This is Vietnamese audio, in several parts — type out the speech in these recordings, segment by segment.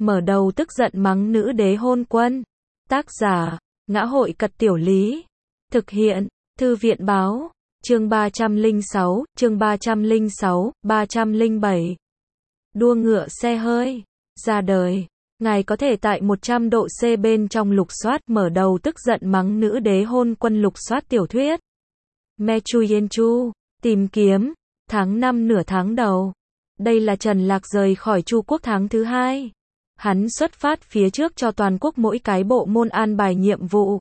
mở đầu tức giận mắng nữ đế hôn quân. Tác giả, Ngã Hội Cật Tiểu Lý. Thực hiện, Thư viện Báo. Chương 306, chương 306, 307. Đua ngựa xe hơi. Ra đời. Ngài có thể tại 100 độ C bên trong lục soát, mở đầu tức giận mắng nữ đế hôn quân lục soát tiểu thuyết. Me Chu Yen Chu. Tìm kiếm. Tháng 5 nửa tháng đầu. Đây là Trần Lạc rời khỏi Chu quốc tháng thứ 2. Hắn xuất phát phía trước cho toàn quốc mỗi cái bộ môn an bài nhiệm vụ.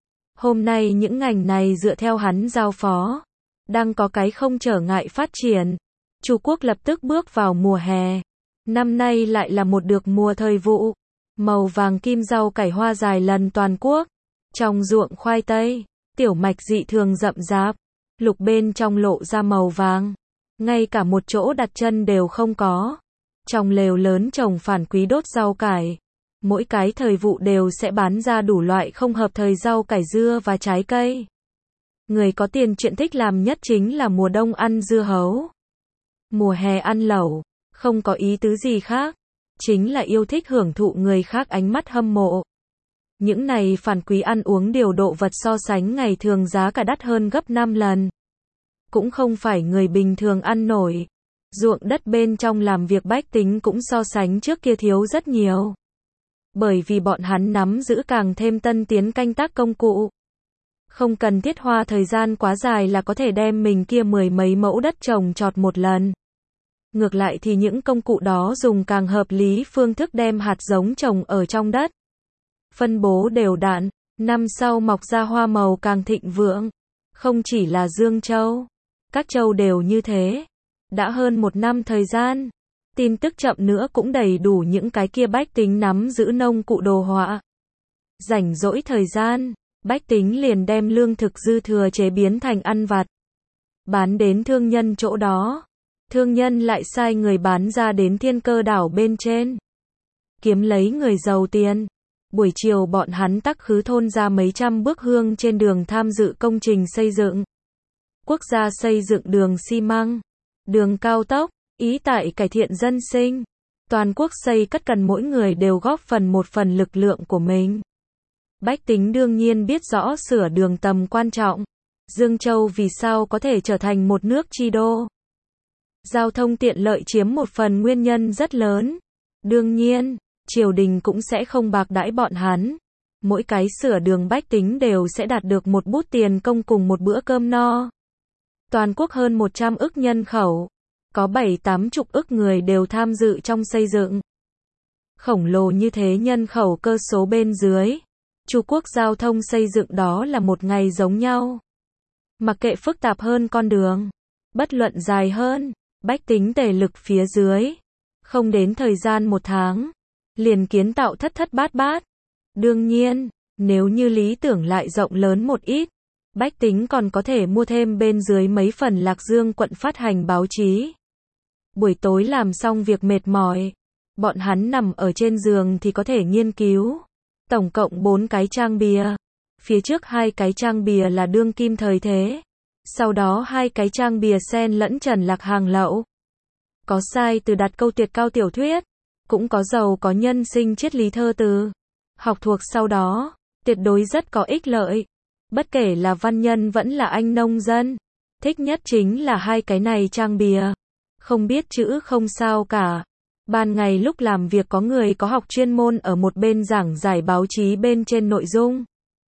Hôm nay những ngành này dựa theo hắn giao phó, đang có cái không trở ngại phát triển. Chu quốc lập tức bước vào mùa hè. Năm nay lại là một được mùa thời vụ. Màu vàng kim rau cải hoa dài lần toàn quốc. Trong ruộng khoai tây, tiểu mạch dị thường rậm rạp, lục bên trong lộ ra màu vàng. Ngay cả một chỗ đặt chân đều không có. Trong lều lớn trồng phản quý đốt rau cải. Mỗi cái thời vụ đều sẽ bán ra đủ loại không hợp thời rau cải dưa và trái cây. Người có tiền chuyện thích làm nhất chính là mùa đông ăn dưa hấu. Mùa hè ăn lẩu, không có ý tứ gì khác. Chính là yêu thích hưởng thụ người khác ánh mắt hâm mộ. Những này phản quý ăn uống điều độ vật so sánh ngày thường giá cả đắt hơn gấp 5 lần. Cũng không phải người bình thường ăn nổi. Ruộng đất bên trong làm việc bách tính cũng so sánh trước kia thiếu rất nhiều. Bởi vì bọn hắn nắm giữ càng thêm tân tiến canh tác công cụ. Không cần thiết hoa thời gian quá dài là có thể đem mình kia 10 mấy mẫu đất trồng trọt một lần. Ngược lại thì những công cụ đó dùng càng hợp lý phương thức đem hạt giống trồng ở trong đất. Phân bố đều đặn, năm sau mọc ra hoa màu càng thịnh vượng. Không chỉ là Dương Châu, các châu đều như thế. Đã hơn 1 năm thời gian, tin tức chậm nữa cũng đầy đủ những cái kia bách tính nắm giữ nông cụ đồ họa. Rảnh rỗi thời gian, bách tính liền đem lương thực dư thừa chế biến thành ăn vặt. Bán đến thương nhân chỗ đó. Thương nhân lại sai người bán ra đến Thiên Cơ đảo bên trên. Kiếm lấy người giàu tiền. Buổi chiều bọn hắn tắc khứ thôn ra mấy trăm bước hương trên đường tham dự công trình xây dựng. Quốc gia xây dựng đường xi măng, đường cao tốc, ý tại cải thiện dân sinh. Toàn quốc xây cất cần mỗi người đều góp phần một phần lực lượng của mình. Bách tính đương nhiên biết rõ sửa đường tầm quan trọng. Dương Châu vì sao có thể trở thành một nước chi đô. Giao thông tiện lợi chiếm một phần nguyên nhân rất lớn. Đương nhiên, triều đình cũng sẽ không bạc đãi bọn hắn. Mỗi cái sửa đường bách tính đều sẽ đạt được một bút tiền công cùng một bữa cơm no. Toàn quốc hơn 100 ức nhân khẩu. Có 7-80 ức người đều tham dự trong xây dựng. Khổng lồ như thế nhân khẩu cơ số bên dưới. Chu quốc giao thông xây dựng đó là một ngày giống nhau. Mặc kệ phức tạp hơn con đường. Bất luận dài hơn. Bách tính tề lực phía dưới. Không đến thời gian 1 tháng. Liền kiến tạo thất thất bát bát. Đương nhiên, nếu như lý tưởng lại rộng lớn một ít. Bách tính còn có thể mua thêm bên dưới mấy phần Lạc Dương quận phát hành báo chí. Buổi tối làm xong việc mệt mỏi. Bọn hắn nằm ở trên giường thì có thể nghiên cứu. Tổng cộng 4 cái trang bìa. Phía trước 2 cái trang bìa là đương kim thời thế. Sau đó 2 cái trang bìa xen lẫn Trần Lạc hàng lậu. Có sai từ đặt câu tuyệt cao tiểu thuyết. Cũng có giàu có nhân sinh triết lý thơ từ. Học thuộc sau đó. Tuyệt đối rất có ích lợi. Bất kể là văn nhân vẫn là anh nông dân. Thích nhất chính là 2 cái này trang bìa. Không biết chữ không sao cả. Ban ngày lúc làm việc có người có học chuyên môn ở một bên giảng giải báo chí bên trên nội dung.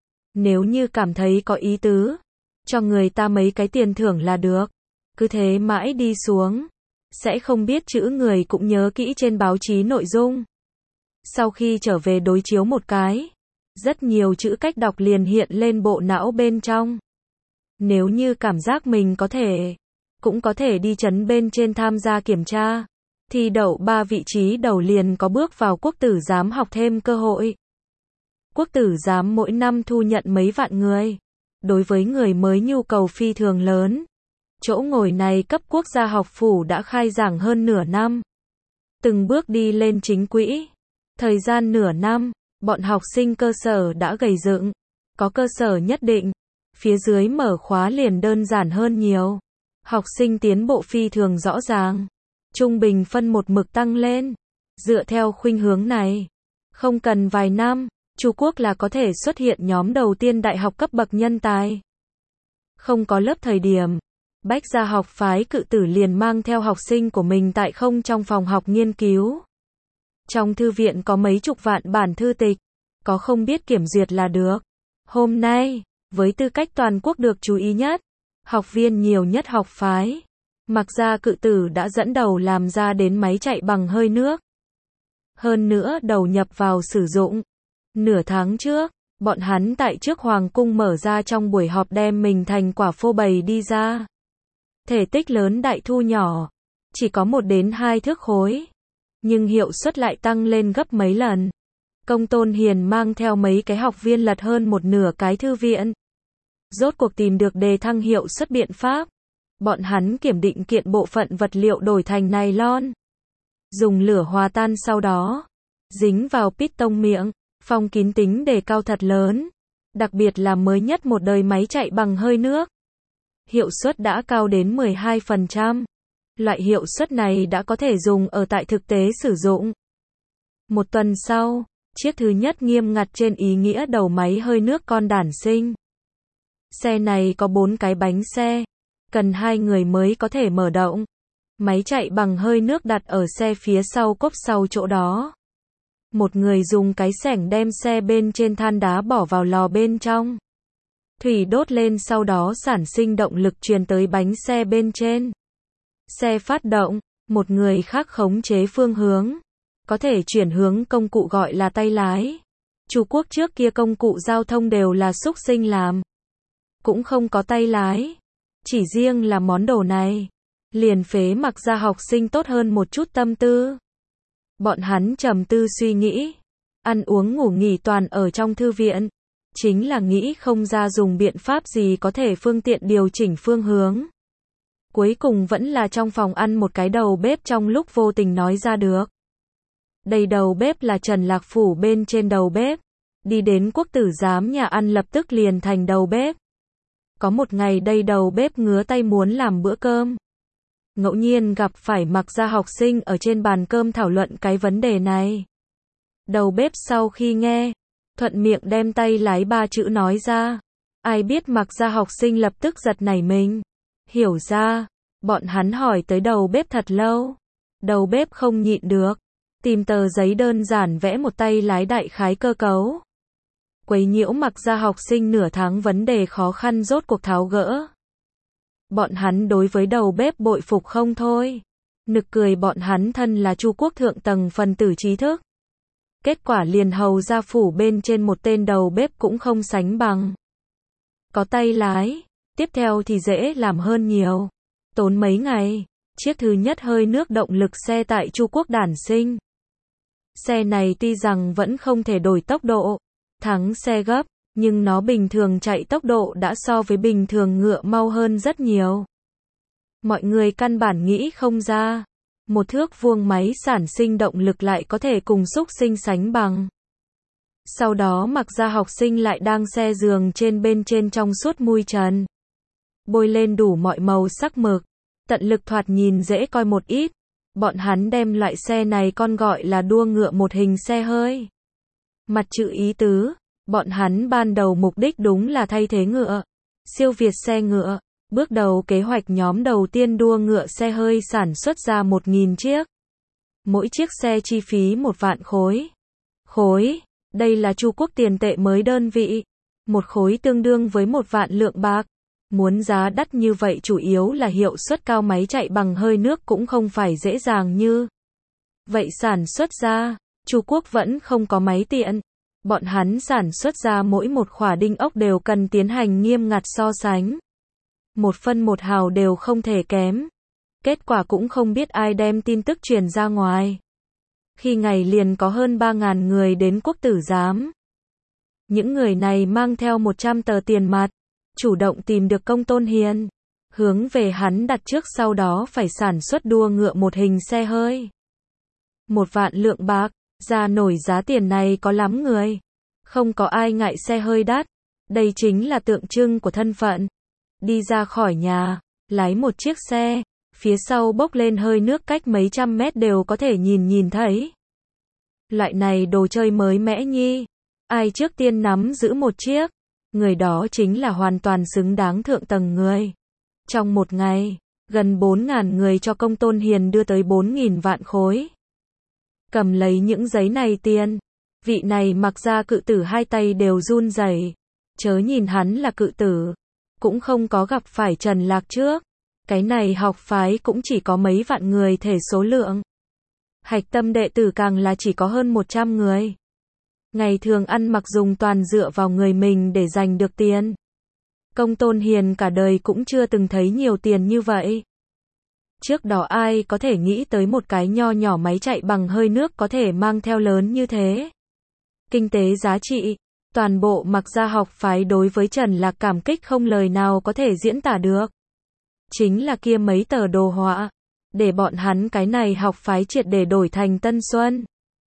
Nếu như cảm thấy có ý tứ, cho người ta mấy cái tiền thưởng là được. Cứ thế mãi đi xuống. Sẽ không biết chữ người cũng nhớ kỹ trên báo chí nội dung. Sau khi trở về đối chiếu một cái. Rất nhiều chữ cách đọc liền hiện lên bộ não bên trong. Nếu như cảm giác mình có thể, cũng có thể đi chấn bên trên tham gia kiểm tra. Thi đậu 3 vị trí đầu liền có bước vào quốc tử giám học thêm cơ hội. Quốc tử giám mỗi năm thu nhận mấy vạn người. Đối với người mới nhu cầu phi thường lớn. Chỗ ngồi này cấp quốc gia học phủ đã khai giảng hơn nửa năm. Từng bước đi lên chính quỹ. Thời gian nửa năm. Bọn học sinh cơ sở đã gầy dựng, có cơ sở nhất định, phía dưới mở khóa liền đơn giản hơn nhiều. Học sinh tiến bộ phi thường rõ ràng, trung bình phân một mực tăng lên. Dựa theo khuynh hướng này, không cần vài năm, Chu Quốc là có thể xuất hiện nhóm đầu tiên đại học cấp bậc nhân tài. Không có lớp thời điểm, Bách Gia học phái Cự Tử liền mang theo học sinh của mình tại không trong phòng học nghiên cứu. Trong thư viện có mấy chục vạn bản thư tịch, có không biết kiểm duyệt là được. Hôm nay, với tư cách toàn quốc được chú ý nhất, học viên nhiều nhất học phái, Mạc Gia Cự Tử đã dẫn đầu làm ra đến máy chạy bằng hơi nước. Hơn nữa đầu nhập vào sử dụng. Nửa tháng trước, bọn hắn tại trước Hoàng cung mở ra trong buổi họp đem mình thành quả phô bày đi ra. Thể tích lớn đại thu nhỏ, chỉ có 1 đến 2 thước khối, nhưng hiệu suất lại tăng lên gấp mấy lần. Công Tôn Hiền mang theo mấy cái học viên lật hơn một nửa cái thư viện. Rốt cuộc tìm được đề thăng hiệu suất biện pháp. Bọn hắn kiểm định kiện bộ phận vật liệu đổi thành nylon. Dùng lửa hòa tan sau đó, dính vào piston miệng, phong kín tính đề cao thật lớn. Đặc biệt là mới nhất một đời máy chạy bằng hơi nước. Hiệu suất đã cao đến 12%. Loại hiệu suất này đã có thể dùng ở tại thực tế sử dụng. Một tuần sau, chiếc thứ nhất nghiêm ngặt trên ý nghĩa đầu máy hơi nước con đản sinh. Xe này có 4 cái bánh xe, cần 2 người mới có thể mở động. Máy chạy bằng hơi nước đặt ở xe phía sau cốp sau chỗ đó. Một người dùng cái xẻng đem xe bên trên than đá bỏ vào lò bên trong. Thủy đốt lên sau đó sản sinh động lực truyền tới bánh xe bên trên. Xe phát động, một người khác khống chế phương hướng. Có thể chuyển hướng công cụ gọi là tay lái. Chu Quốc trước kia công cụ giao thông đều là súc sinh làm. Cũng không có tay lái. Chỉ riêng là món đồ này, liền phế Mạc Gia học sinh tốt hơn một chút tâm tư. Bọn hắn trầm tư suy nghĩ. Ăn uống ngủ nghỉ toàn ở trong thư viện. Chính là nghĩ không ra dùng biện pháp gì có thể phương tiện điều chỉnh phương hướng. Cuối cùng vẫn là trong phòng ăn một cái đầu bếp trong lúc vô tình nói ra được. Đây đầu bếp là Trần Lạc Phủ bên trên đầu bếp. Đi đến Quốc tử giám nhà ăn lập tức liền thành đầu bếp. Có một ngày đây đầu bếp ngứa tay muốn làm bữa cơm. Ngẫu nhiên gặp phải Mạc Gia học sinh ở trên bàn cơm thảo luận cái vấn đề này. Đầu bếp sau khi nghe, thuận miệng đem tay lái 3 chữ nói ra. Ai biết Mạc Gia học sinh lập tức giật nảy mình. Hiểu ra, bọn hắn hỏi tới đầu bếp thật lâu. Đầu bếp không nhịn được. Tìm tờ giấy đơn giản vẽ một tay lái đại khái cơ cấu. Quấy nhiễu Mạc Gia học sinh nửa tháng vấn đề khó khăn rốt cuộc tháo gỡ. Bọn hắn đối với đầu bếp bội phục không thôi. Nực cười bọn hắn thân là Chu Quốc thượng tầng phần tử trí thức. Kết quả liền hầu gia phủ bên trên một tên đầu bếp cũng không sánh bằng. Có tay lái, tiếp theo thì dễ làm hơn nhiều. Tốn mấy ngày, chiếc thứ nhất hơi nước động lực xe tại Chu Quốc đản sinh. Xe này tuy rằng vẫn không thể đổi tốc độ, thắng xe gấp, nhưng nó bình thường chạy tốc độ đã so với bình thường ngựa mau hơn rất nhiều. Mọi người căn bản nghĩ không ra. Một thước vuông máy sản sinh động lực lại có thể cùng xúc sinh sánh bằng. Sau đó Mạc Gia học sinh lại đang xe giường trên bên trên trong suốt mui trần. Bôi lên đủ mọi màu sắc mực. Tận lực thoạt nhìn dễ coi một ít. Bọn hắn đem loại xe này con gọi là đua ngựa một hình xe hơi. Mặt chữ ý tứ. Bọn hắn ban đầu mục đích đúng là thay thế ngựa. Siêu việt xe ngựa. Bước đầu kế hoạch nhóm đầu tiên đua ngựa xe hơi sản xuất ra 1.000 chiếc. Mỗi chiếc xe chi phí 1 vạn khối. Khối, đây là Chu Quốc tiền tệ mới đơn vị. 1 khối tương đương với 1 vạn lượng bạc. Muốn giá đắt như vậy chủ yếu là hiệu suất cao máy chạy bằng hơi nước cũng không phải dễ dàng như. Vậy sản xuất ra, Chu Quốc vẫn không có máy tiện. Bọn hắn sản xuất ra mỗi một khỏa đinh ốc đều cần tiến hành nghiêm ngặt so sánh. 1 phân 1 hào đều không thể kém. Kết quả cũng không biết ai đem tin tức truyền ra ngoài. Khi ngày liền có hơn 3.000 người đến Quốc tử giám. Những người này mang theo 100 tờ tiền mặt, chủ động tìm được Công Tôn Hiền, hướng về hắn đặt trước sau đó phải sản xuất đua ngựa một hình xe hơi. 1 vạn lượng bạc, ra nổi giá tiền này có lắm người. Không có ai ngại xe hơi đắt. Đây chính là tượng trưng của thân phận. Đi ra khỏi nhà, lái một chiếc xe, phía sau bốc lên hơi nước cách mấy trăm mét đều có thể nhìn thấy. Loại này đồ chơi mới mẻ nhi. Ai trước tiên nắm giữ một chiếc, người đó chính là hoàn toàn xứng đáng thượng tầng người. Trong một ngày, gần 4.000 người cho Công Tôn Hiền đưa tới 4.000 vạn khối. Cầm lấy những giấy này tiền, vị này Mặc Gia cự tử hai tay đều run rẩy. Chớ nhìn hắn là cự tử, cũng không có gặp phải Trần Lạc trước. Cái này học phái cũng chỉ có mấy vạn người thể số lượng. Hạch tâm đệ tử càng là chỉ có hơn 100 người. Ngày thường ăn mặc dùng toàn dựa vào người mình để giành được tiền. Công Tôn Hiền cả đời cũng chưa từng thấy nhiều tiền như vậy. Trước đó ai có thể nghĩ tới một cái nho nhỏ máy chạy bằng hơi nước có thể mang theo lớn như thế. Kinh tế giá trị, toàn bộ Mặc Gia học phái đối với Trần Lạc cảm kích không lời nào có thể diễn tả được. Chính là kia mấy tờ đồ họa, để bọn hắn cái này học phái triệt để đổi thành Tân Xuân.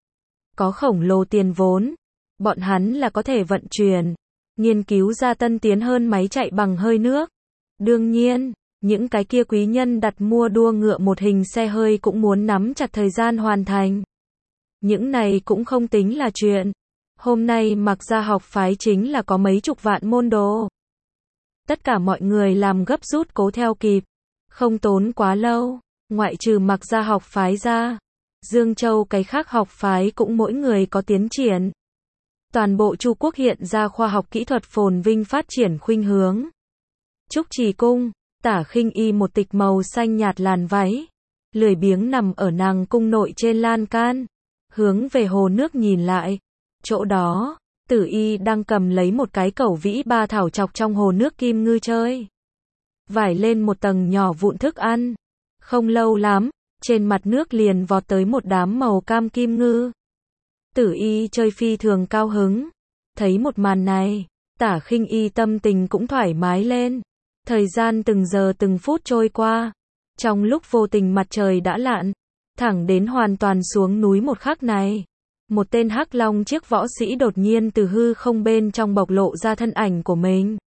Có khổng lồ tiền vốn, bọn hắn là có thể vận chuyển, nghiên cứu ra tân tiến hơn máy chạy bằng hơi nước. Đương nhiên, những cái kia quý nhân đặt mua đua ngựa một hình xe hơi cũng muốn nắm chặt thời gian hoàn thành. Những này cũng không tính là chuyện. Hôm nay Mặc Gia học phái chính là có mấy chục vạn môn đồ. Tất cả mọi người làm gấp rút cố theo kịp. Không tốn quá lâu, ngoại trừ Mặc Gia học phái ra, Dương Châu cái khác học phái cũng mỗi người có tiến triển. Toàn bộ Chu quốc hiện ra khoa học kỹ thuật phồn vinh phát triển khuynh hướng. Trúc Trì cung, Tả Khinh Y một tịch màu xanh nhạt làn váy, lười biếng nằm ở nàng cung nội trên lan can, hướng về hồ nước nhìn lại. Chỗ đó, Tử Y đang cầm lấy một cái cẩu vĩ ba thảo chọc trong hồ nước kim ngư chơi. Vải lên một tầng nhỏ vụn thức ăn. Không lâu lắm, trên mặt nước liền vọt tới một đám màu cam kim ngư. Tử Y chơi phi thường cao hứng. Thấy một màn này, Tả Khinh Y tâm tình cũng thoải mái lên. Thời gian từng giờ từng phút trôi qua. Trong lúc vô tình mặt trời đã lặn, thẳng đến hoàn toàn xuống núi một khắc này. Một tên hắc long chiếc võ sĩ đột nhiên từ hư không bên trong bộc lộ ra thân ảnh của mình.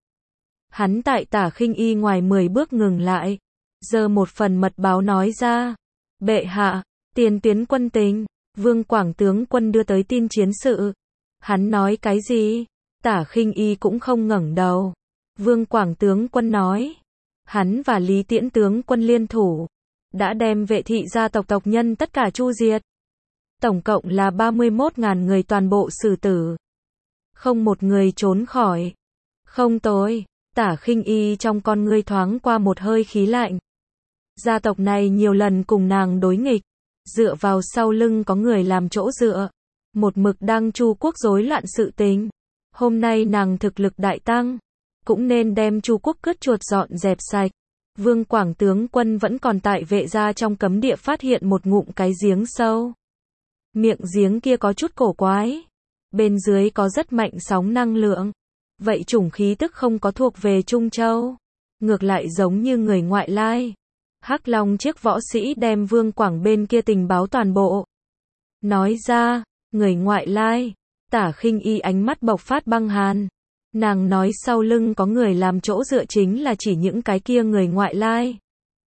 Hắn tại Tả Khinh Y ngoài 10 bước ngừng lại, giơ một phần mật báo nói ra. Bệ hạ, tiền tuyến quân tình, Vương Quảng tướng quân đưa tới tin chiến sự. Hắn nói cái gì? Tả Khinh Y cũng không ngẩng đầu. Vương Quảng tướng quân nói, hắn và Lý Tiễn tướng quân liên thủ, đã đem Vệ thị gia tộc tộc nhân tất cả chu diệt. Tổng cộng là 31.000 người toàn bộ xử tử. Không một người trốn khỏi. Không tối, Tả Khinh Y trong con ngươi thoáng qua một hơi khí lạnh. Gia tộc này nhiều lần cùng nàng đối nghịch, dựa vào sau lưng có người làm chỗ dựa, một mực đang Chu quốc rối loạn sự tình. Hôm nay nàng thực lực đại tăng, cũng nên đem Chu quốc cướp chuột dọn dẹp sạch. Vương Quảng tướng quân vẫn còn tại Vệ gia trong cấm địa phát hiện một ngụm cái giếng sâu. Miệng giếng kia có chút cổ quái, bên dưới có rất mạnh sóng năng lượng. Vậy chủng khí tức không có thuộc về Trung Châu, ngược lại giống như người ngoại lai. Hắc Long chiếc võ sĩ đem Vương Quảng bên kia tình báo toàn bộ nói ra. Người ngoại lai. Tả Khinh Y ánh mắt bộc phát băng hàn. Nàng nói sau lưng có người làm chỗ dựa chính là chỉ những cái kia người ngoại lai.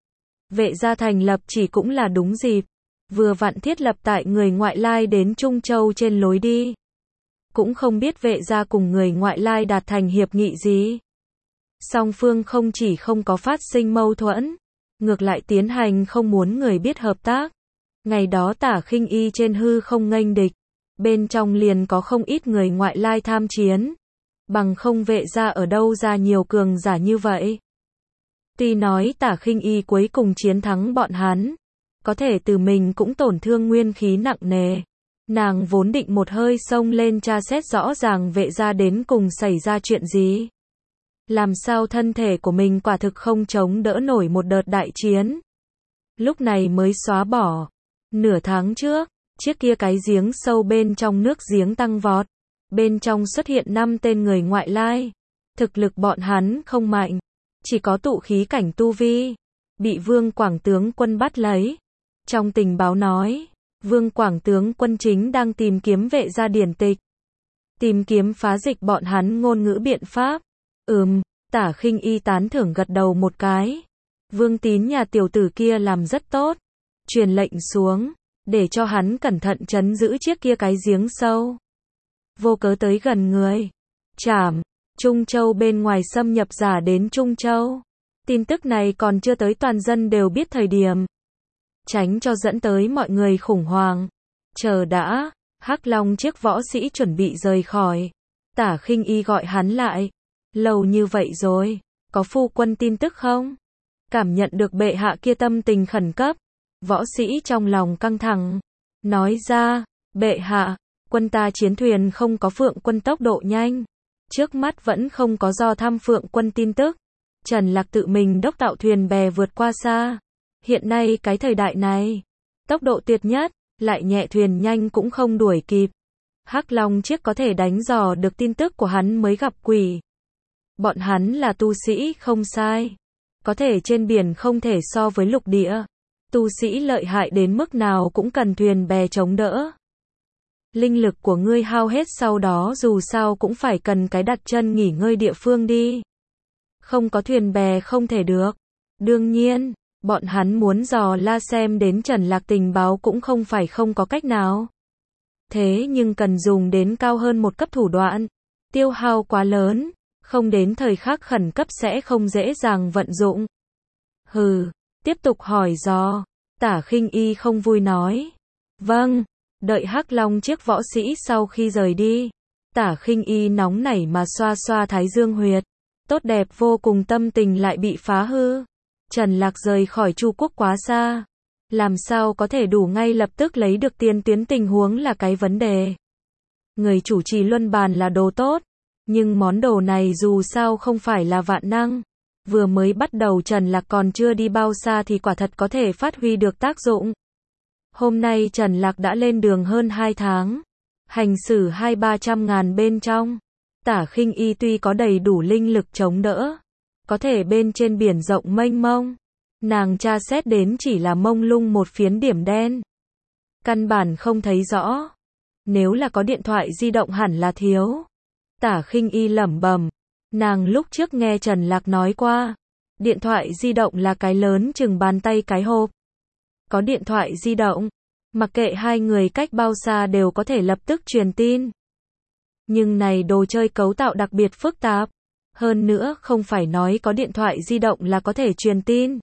Vệ gia thành lập chỉ cũng là đúng dịp, vừa vặn thiết lập tại người ngoại lai đến Trung Châu trên lối đi. Cũng không biết Vệ gia cùng người ngoại lai đạt thành hiệp nghị gì. Song phương không chỉ không có phát sinh mâu thuẫn, ngược lại tiến hành không muốn người biết hợp tác. Ngày đó Tả Khinh Y trên hư không nghênh địch, bên trong liền có không ít người ngoại lai tham chiến. Bằng không Vệ gia ở đâu ra nhiều cường giả như vậy. Tuy nói Tả Khinh Y cuối cùng chiến thắng bọn hắn, có thể từ mình cũng tổn thương nguyên khí nặng nề. Nàng vốn định một hơi xông lên tra xét rõ ràng Vệ gia đến cùng xảy ra chuyện gì. Làm sao thân thể của mình quả thực không chống đỡ nổi một đợt đại chiến. Lúc này mới xóa bỏ. Nửa tháng trước, chiếc kia cái giếng sâu bên trong nước giếng tăng vọt. Bên trong xuất hiện 5 tên người ngoại lai. Thực lực bọn hắn không mạnh, chỉ có tụ khí cảnh tu vi. Bị Vương Quảng tướng quân bắt lấy. Trong tình báo nói, Vương Quảng tướng quân chính đang tìm kiếm Vệ gia điển tịch. Tìm kiếm phá dịch bọn hắn ngôn ngữ biện pháp. Tả Khinh Y tán thưởng gật đầu một cái. Vương Tín nhà tiểu tử kia làm rất tốt. Truyền lệnh xuống, để cho hắn cẩn thận trấn giữ chiếc kia cái giếng sâu. Vô cớ tới gần người. Trảm, Trung Châu bên ngoài xâm nhập giả đến Trung Châu. Tin tức này còn chưa tới toàn dân đều biết thời điểm. Tránh cho dẫn tới mọi người khủng hoảng. Chờ đã, Hắc Long chiếc võ sĩ chuẩn bị rời khỏi. Tả Khinh Y gọi hắn lại. Lâu như vậy rồi, có phu quân tin tức không? Cảm nhận được bệ hạ kia tâm tình khẩn cấp. Võ sĩ trong lòng căng thẳng. Nói ra, bệ hạ, quân ta chiến thuyền không có Phượng quân tốc độ nhanh. Trước mắt vẫn không có do thăm Phượng quân tin tức. Trần Lạc tự mình đốc tạo thuyền bè vượt qua xa. Hiện nay cái thời đại này, tốc độ tuyệt nhất, lại nhẹ thuyền nhanh cũng không đuổi kịp. Hắc Long chiếc có thể đánh dò được tin tức của hắn mới gặp quỷ. Bọn hắn là tu sĩ không sai. Có thể trên biển không thể so với lục địa. Tu sĩ lợi hại đến mức nào cũng cần thuyền bè chống đỡ. Linh lực của ngươi hao hết sau đó dù sao cũng phải cần cái đặt chân nghỉ ngơi địa phương đi. Không có thuyền bè không thể được. Đương nhiên, bọn hắn muốn dò la xem đến Trần Lạc tình báo cũng không phải không có cách nào. Thế nhưng cần dùng đến cao hơn một cấp thủ đoạn. Tiêu hao quá lớn, không đến thời khắc khẩn cấp sẽ không dễ dàng vận dụng. Hừ, tiếp tục hỏi dò. Tả Khinh Y không vui nói. Vâng, đợi Hắc Long chiếc võ sĩ sau khi rời đi. Tả Khinh Y nóng nảy mà xoa xoa thái dương huyệt. Tốt đẹp vô cùng tâm tình lại bị phá hư. Trần Lạc rời khỏi Chu quốc quá xa. Làm sao có thể đủ ngay lập tức lấy được tiền tuyến tình huống là cái vấn đề. Người chủ trì luân bàn là đồ tốt. Nhưng món đồ này dù sao không phải là vạn năng. Vừa mới bắt đầu Trần Lạc còn chưa đi bao xa thì quả thật có thể phát huy được tác dụng. Hôm nay Trần Lạc đã lên đường hơn 2 tháng. Hành xử 200-300 ngàn bên trong. Tả Khinh Y tuy có đầy đủ linh lực chống đỡ. Có thể bên trên biển rộng mênh mông. Nàng tra xét đến chỉ là mông lung một phiến điểm đen. Căn bản không thấy rõ. Nếu là có điện thoại di động hẳn là thiếu. Tả Khinh Y lẩm bẩm. Nàng lúc trước nghe Trần Lạc nói qua. Điện thoại di động là cái lớn chừng bàn tay cái hộp. Có điện thoại di động. Mặc kệ hai người cách bao xa đều có thể lập tức truyền tin. Nhưng này đồ chơi cấu tạo đặc biệt phức tạp. Hơn nữa không phải nói có điện thoại di động là có thể truyền tin.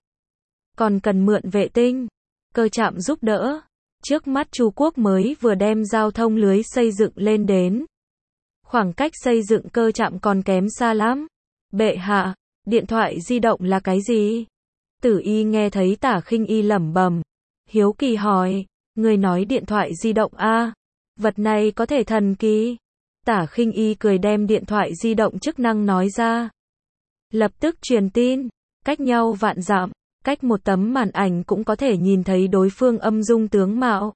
Còn cần mượn vệ tinh, cơ trạm giúp đỡ. Trước mắt Chu quốc mới vừa đem giao thông lưới xây dựng lên đến. Khoảng cách xây dựng cơ trạm còn kém xa lắm. Bệ hạ, điện thoại di động là cái gì? Tử Y nghe thấy Tả Khinh Y lẩm bẩm, hiếu kỳ hỏi, người nói điện thoại di động a? Vật này có thể thần kỳ. Tả Khinh Y cười đem điện thoại di động chức năng nói ra. Lập tức truyền tin, cách nhau vạn dặm, cách một tấm màn ảnh cũng có thể nhìn thấy đối phương âm dung tướng mạo.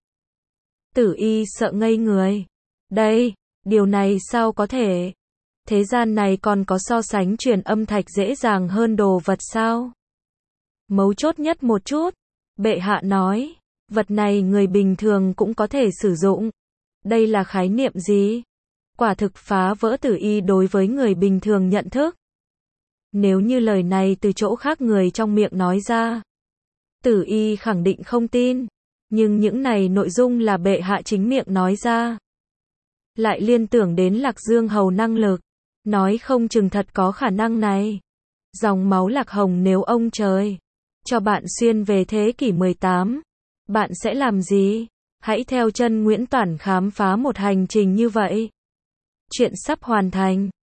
Tử Y sợ ngây người. Đây, điều này sao có thể? Thế gian này còn có so sánh truyền âm thạch dễ dàng hơn đồ vật sao? Mấu chốt nhất một chút, bệ hạ nói, vật này người bình thường cũng có thể sử dụng. Đây là khái niệm gì? Quả thực phá vỡ Tử Y đối với người bình thường nhận thức. Nếu như lời này từ chỗ khác người trong miệng nói ra, Tử Y khẳng định không tin. Nhưng những này nội dung là bệ hạ chính miệng nói ra. Lại liên tưởng đến Lạc Dương Hầu năng lực. Nói không chừng thật có khả năng này. Dòng máu Lạc Hồng nếu ông trời cho bạn xuyên về thế kỷ 18, bạn sẽ làm gì? Hãy theo chân Nguyễn Toản khám phá một hành trình như vậy. Chuyện sắp hoàn thành.